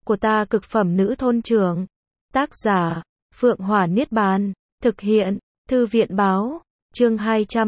của ta cực phẩm nữ thôn trưởng. Tác giả, Phượng Hỏa Niết Bàn. Thực hiện, Thư viện báo. Chương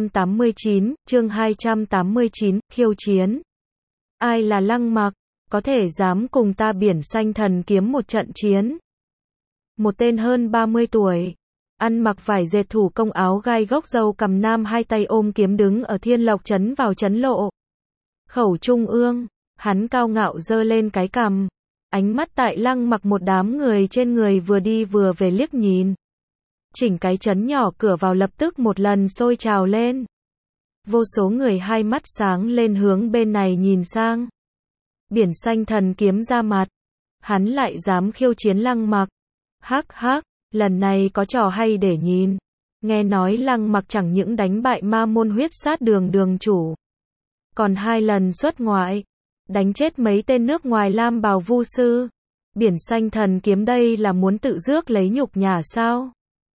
289, khiêu chiến. Ai là Lăng Mặc, có thể dám cùng ta Biển Xanh Thần Kiếm một trận chiến? Một tên hơn 30 tuổi, ăn mặc vải dệt thủ công áo gai gốc râu cầm nam, hai tay ôm kiếm đứng ở Thiên Lộc trấn vào trấn lộ. Khẩu trung ương, hắn cao ngạo giơ lên cái cằm, ánh mắt tại Lăng Mặc một đám người trên người vừa đi vừa về liếc nhìn. Chỉnh cái trấn nhỏ cửa vào lập tức một lần sôi trào lên. Vô số người hai mắt sáng lên hướng bên này nhìn sang. Biển Xanh Thần Kiếm ra mặt, hắn lại dám khiêu chiến Lăng Mặc. Hắc hắc, lần này có trò hay để nhìn. Nghe nói Lăng Mặc chẳng những đánh bại ma môn huyết sát đường đường chủ, còn 2 lần xuất ngoại, đánh chết mấy tên nước ngoài lam bào vu sư. Biển Xanh Thần Kiếm đây là muốn tự rước lấy nhục nhã sao?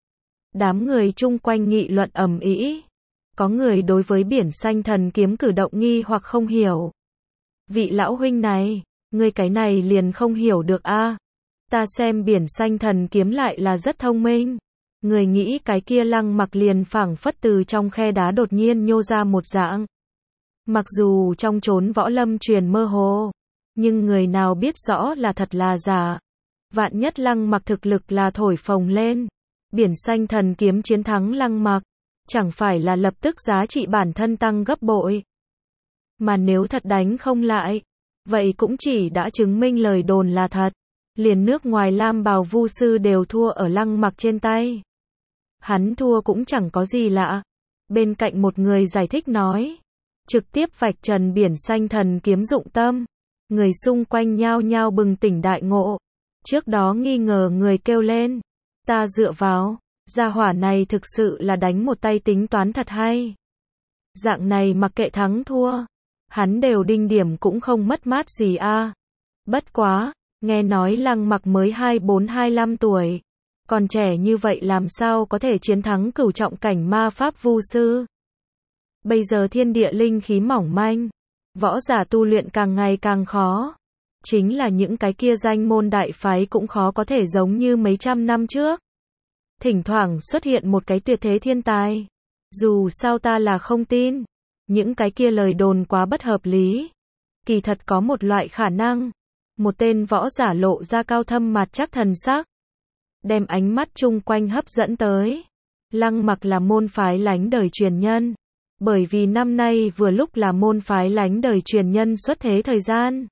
Đám người chung quanh nghị luận ầm ĩ. Có người đối với Biển Xanh Thần Kiếm cử động nghi hoặc không hiểu. Vị lão huynh này, ngươi cái này liền không hiểu được a? Ta xem Biển Xanh Thần Kiếm lại là rất thông minh. Người nghĩ cái kia Lăng Mặc liền phảng phất từ trong khe đá đột nhiên nhô ra một dạng. Mặc dù trong chốn võ lâm truyền mơ hồ, nhưng người nào biết rõ là thật là giả. Vạn nhất Lăng Mặc thực lực là thổi phồng lên, Biển Xanh Thần Kiếm chiến thắng Lăng Mặc, chẳng phải là lập tức giá trị bản thân tăng gấp bội. Mà nếu thật đánh không lại, vậy cũng chỉ đã chứng minh lời đồn là thật. Liền nước ngoài lam bào vu sư đều thua ở Lăng Mặc trên tay. Hắn thua cũng chẳng có gì lạ. Bên cạnh một người giải thích nói, trực tiếp vạch trần Biển Xanh Thần Kiếm dụng tâm. Người xung quanh nhao nhao bừng tỉnh đại ngộ. Trước đó nghi ngờ người kêu lên, ta dựa vào, gia hỏa này thực sự là đánh một tay tính toán thật hay. Dạng này mặc kệ thắng thua, hắn đều đinh điểm cũng không mất mát gì a. Bất quá, nghe nói Lăng Mặc mới 24-25 tuổi, còn trẻ như vậy làm sao có thể chiến thắng cửu trọng cảnh ma pháp vu sư. Bây giờ thiên địa linh khí mỏng manh, võ giả tu luyện càng ngày càng khó. Chính là những cái kia danh môn đại phái cũng khó có thể giống như mấy trăm năm trước. Thỉnh thoảng xuất hiện một cái tuyệt thế thiên tài. Dù sao ta là không tin, những cái kia lời đồn quá bất hợp lý. Kỳ thật có một loại khả năng, một tên võ giả lộ ra cao thâm mặt chắc thần sắc, đem ánh mắt chung quanh hấp dẫn tới. Lăng Mặc là môn phái lánh đời truyền nhân, bởi vì năm nay vừa lúc là môn phái lánh đời truyền nhân xuất thế thời gian.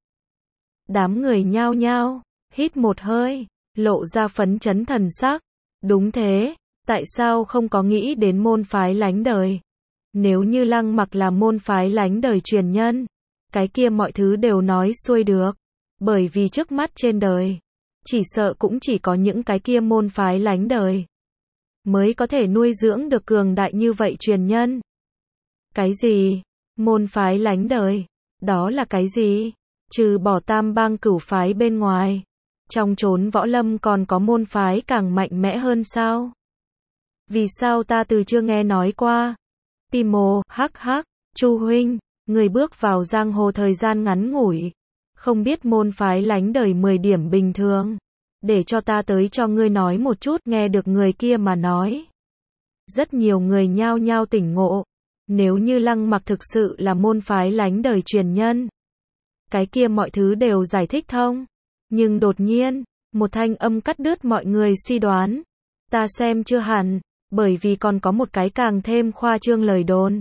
Đám người nhao nhao hít một hơi, lộ ra phấn chấn thần sắc. Đúng thế, tại sao không có nghĩ đến môn phái lánh đời? Nếu như Lăng Mặc là môn phái lánh đời truyền nhân, cái kia mọi thứ đều nói xuôi được. Bởi vì trước mắt trên đời, chỉ sợ cũng chỉ có những cái kia môn phái lánh đời mới có thể nuôi dưỡng được cường đại như vậy truyền nhân. Cái gì? Môn phái lánh đời? Đó là cái gì? Trừ bỏ Tam Bang Cửu phái bên ngoài, trong chốn võ lâm còn có môn phái càng mạnh mẽ hơn sao? Vì sao ta từ chưa nghe nói qua? Pimo, hắc hắc, Chu huynh, người bước vào giang hồ thời gian ngắn ngủi, không biết môn phái lánh đời 10 điểm bình thường. Để cho ta tới cho ngươi nói một chút. Nghe được người kia mà nói, rất nhiều người nhao nhao tỉnh ngộ. Nếu như Lăng Mặc thực sự là môn phái lánh đời truyền nhân, cái kia mọi thứ đều giải thích thông. Nhưng đột nhiên, một thanh âm cắt đứt mọi người suy đoán. Ta xem chưa hẳn, bởi vì còn có một cái càng thêm khoa trương lời đồn.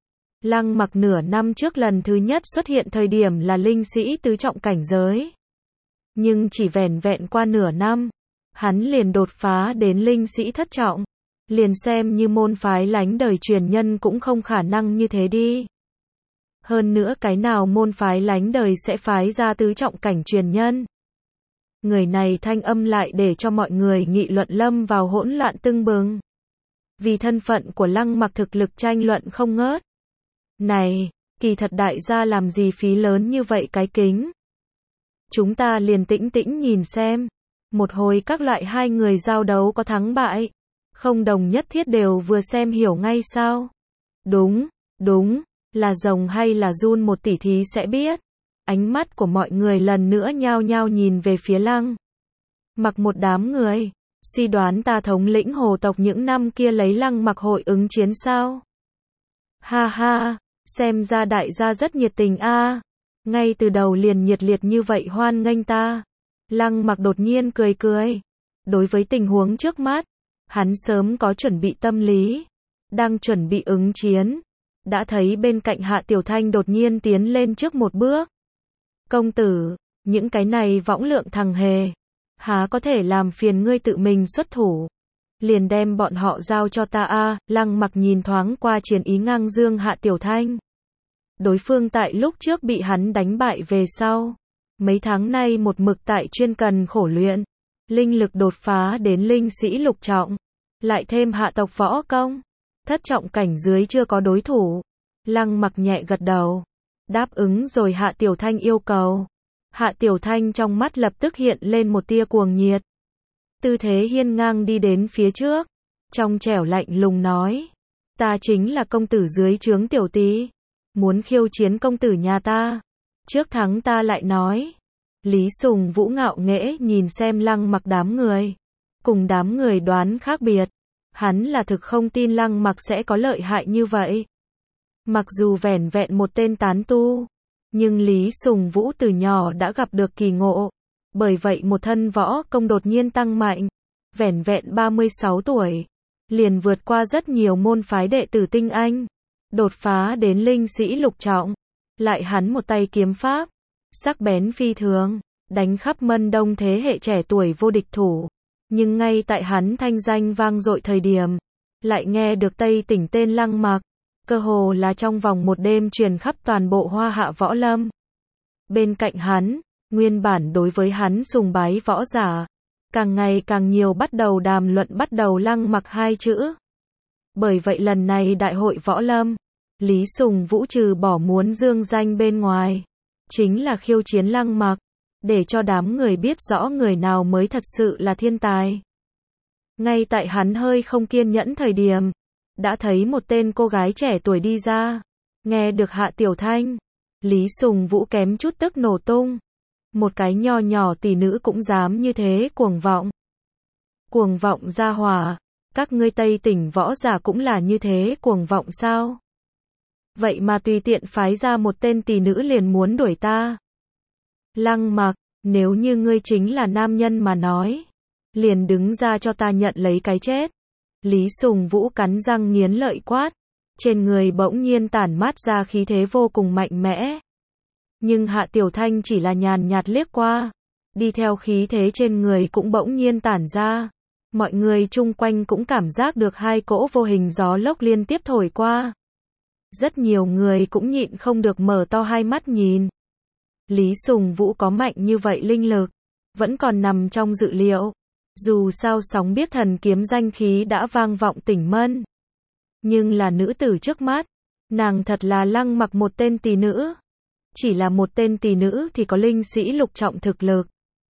Lăng Mặc nửa năm trước lần thứ nhất xuất hiện thời điểm là linh sĩ tứ trọng cảnh giới. Nhưng chỉ vẻn vẹn qua nửa năm, hắn liền đột phá đến linh sĩ thất trọng. Liền xem như môn phái lánh đời truyền nhân cũng không khả năng như thế đi. Hơn nữa cái nào môn phái lánh đời sẽ phái ra tứ trọng cảnh truyền nhân? Người này thanh âm lại để cho mọi người nghị luận lâm vào hỗn loạn tưng bừng. Vì thân phận của Lăng Mặc thực lực tranh luận không ngớt. Này, kỳ thật đại gia làm gì phí lớn như vậy cái kính? Chúng ta liền tĩnh tĩnh nhìn xem. Một hồi các loại hai người giao đấu có thắng bại, không đồng nhất thiết đều vừa xem hiểu ngay sao? Đúng, là rồng hay là giun một tỉ thí sẽ biết. Ánh mắt của mọi người lần nữa nhao nhao nhìn về phía Lăng Mặc. Một đám người suy đoán ta thống lĩnh hồ tộc những năm kia lấy Lăng Mặc hội ứng chiến sao? Ha ha, xem ra đại gia rất nhiệt tình a. Ngay từ đầu liền nhiệt liệt như vậy hoan nghênh ta. Lăng Mặc đột nhiên cười cười. Đối với tình huống trước mắt, hắn sớm có chuẩn bị tâm lý, đang chuẩn bị ứng chiến, đã thấy bên cạnh Hạ Tiểu Thanh đột nhiên tiến lên trước một bước. Công tử, những cái này võng lượng thằng hề, há có thể làm phiền ngươi tự mình xuất thủ, liền đem bọn họ giao cho ta a. Lăng Mặc nhìn thoáng qua chiến ý ngang dương Hạ Tiểu Thanh. Đối phương tại lúc trước bị hắn đánh bại về sau, mấy tháng nay một mực tại chuyên cần khổ luyện, linh lực đột phá đến linh sĩ lục trọng, lại thêm hạ tộc võ công, thất trọng cảnh dưới chưa có đối thủ. Lăng Mặc nhẹ gật đầu, đáp ứng rồi Hạ Tiểu Thanh yêu cầu. Hạ Tiểu Thanh trong mắt lập tức hiện lên một tia cuồng nhiệt. Tư thế hiên ngang đi đến phía trước, trong trẻo lạnh lùng nói: ta chính là công tử dưới trướng tiểu tý, muốn khiêu chiến công tử nhà ta, trước thắng ta lại nói. Lý Sùng Vũ ngạo nghễ nhìn xem Lăng Mặc đám người, cùng đám người đoán khác biệt, hắn là thực không tin Lăng Mặc sẽ có lợi hại như vậy. Mặc dù vẻn vẹn một tên tán tu, nhưng Lý Sùng Vũ từ nhỏ đã gặp được kỳ ngộ, bởi vậy một thân võ công đột nhiên tăng mạnh, vẻn vẹn 36 tuổi, liền vượt qua rất nhiều môn phái đệ tử tinh anh, đột phá đến linh sĩ lục trọng, lại hắn một tay kiếm pháp, sắc bén phi thường, đánh khắp Mân Đông thế hệ trẻ tuổi vô địch thủ. Nhưng ngay tại hắn thanh danh vang dội thời điểm, lại nghe được Tây Tỉnh tên Lăng Mặc, cơ hồ là trong vòng một đêm truyền khắp toàn bộ Hoa Hạ võ lâm. Bên cạnh hắn, nguyên bản đối với hắn sùng bái võ giả, càng ngày càng nhiều bắt đầu đàm luận bắt đầu Lăng Mặc hai chữ. Bởi vậy lần này đại hội võ lâm, Lý Sùng Vũ trừ bỏ muốn dương danh bên ngoài, chính là khiêu chiến Lăng Mặc, để cho đám người biết rõ người nào mới thật sự là thiên tài. Ngay tại hắn hơi không kiên nhẫn thời điểm, đã thấy một tên cô gái trẻ tuổi đi ra, nghe được Hạ Tiểu Thanh, Lý Sùng Vũ kém chút tức nổ tung. Một cái nho nhỏ tỷ nữ cũng dám như thế cuồng vọng. Cuồng vọng ra hỏa, các ngươi Tây Tỉnh võ giả cũng là như thế cuồng vọng sao? Vậy mà tùy tiện phái ra một tên tỷ nữ liền muốn đuổi ta. Lăng Mặc, nếu như ngươi chính là nam nhân mà nói, liền đứng ra cho ta nhận lấy cái chết. Lý Sùng Vũ cắn răng nghiến lợi quát, trên người bỗng nhiên tản mát ra khí thế vô cùng mạnh mẽ. Nhưng Hạ Tiểu Thanh chỉ là nhàn nhạt liếc qua, đi theo khí thế trên người cũng bỗng nhiên tản ra. Mọi người chung quanh cũng cảm giác được hai cỗ vô hình gió lốc liên tiếp thổi qua. Rất nhiều người cũng nhịn không được mở to hai mắt nhìn. Lý Sùng Vũ có mạnh như vậy linh lực, vẫn còn nằm trong dự liệu. Dù sao sóng biết thần kiếm danh khí đã vang vọng tỉnh Mân. Nhưng là nữ tử trước mắt, nàng thật là Lăng Mặc một tên tỷ nữ. Chỉ là một tên tỷ nữ thì có linh sĩ lục trọng thực lực.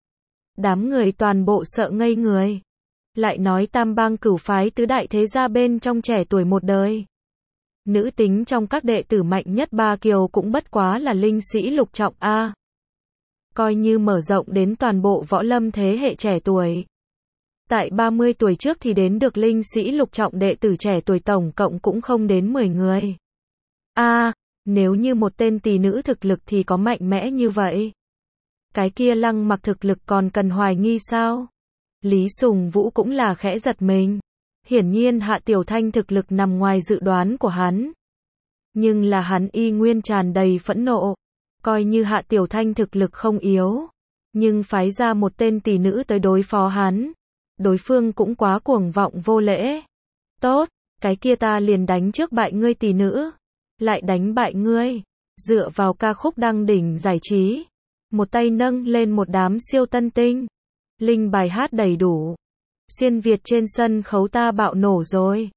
Đám người toàn bộ sợ ngây người. Lại nói tam bang cửu phái tứ đại thế gia bên trong trẻ tuổi một đời. Nữ tính trong các đệ tử mạnh nhất Ba Kiều cũng bất quá là linh sĩ lục trọng A. Coi như mở rộng đến toàn bộ võ lâm thế hệ trẻ tuổi. Tại 30 tuổi trước thì đến được linh sĩ lục trọng đệ tử trẻ tuổi tổng cộng cũng không đến 10 người. Nếu như một tên tỷ nữ thực lực thì có mạnh mẽ như vậy, cái kia Lăng Mặc thực lực còn cần hoài nghi sao? Lý Sùng Vũ cũng là khẽ giật mình. Hiển nhiên Hạ Tiểu Thanh thực lực nằm ngoài dự đoán của hắn. Nhưng là hắn y nguyên tràn đầy phẫn nộ. Coi như Hạ Tiểu Thanh thực lực không yếu, nhưng phái ra một tên tỷ nữ tới đối phó hắn, đối phương cũng quá cuồng vọng vô lễ. Tốt, cái kia ta liền đánh trước bại ngươi tỷ nữ, lại đánh bại ngươi. Dựa vào ca khúc đăng đỉnh giải trí, một tay nâng lên một đám siêu tân tinh, linh bài hát đầy đủ. Xuyên Việt trên sân khấu ta bạo nổ rồi.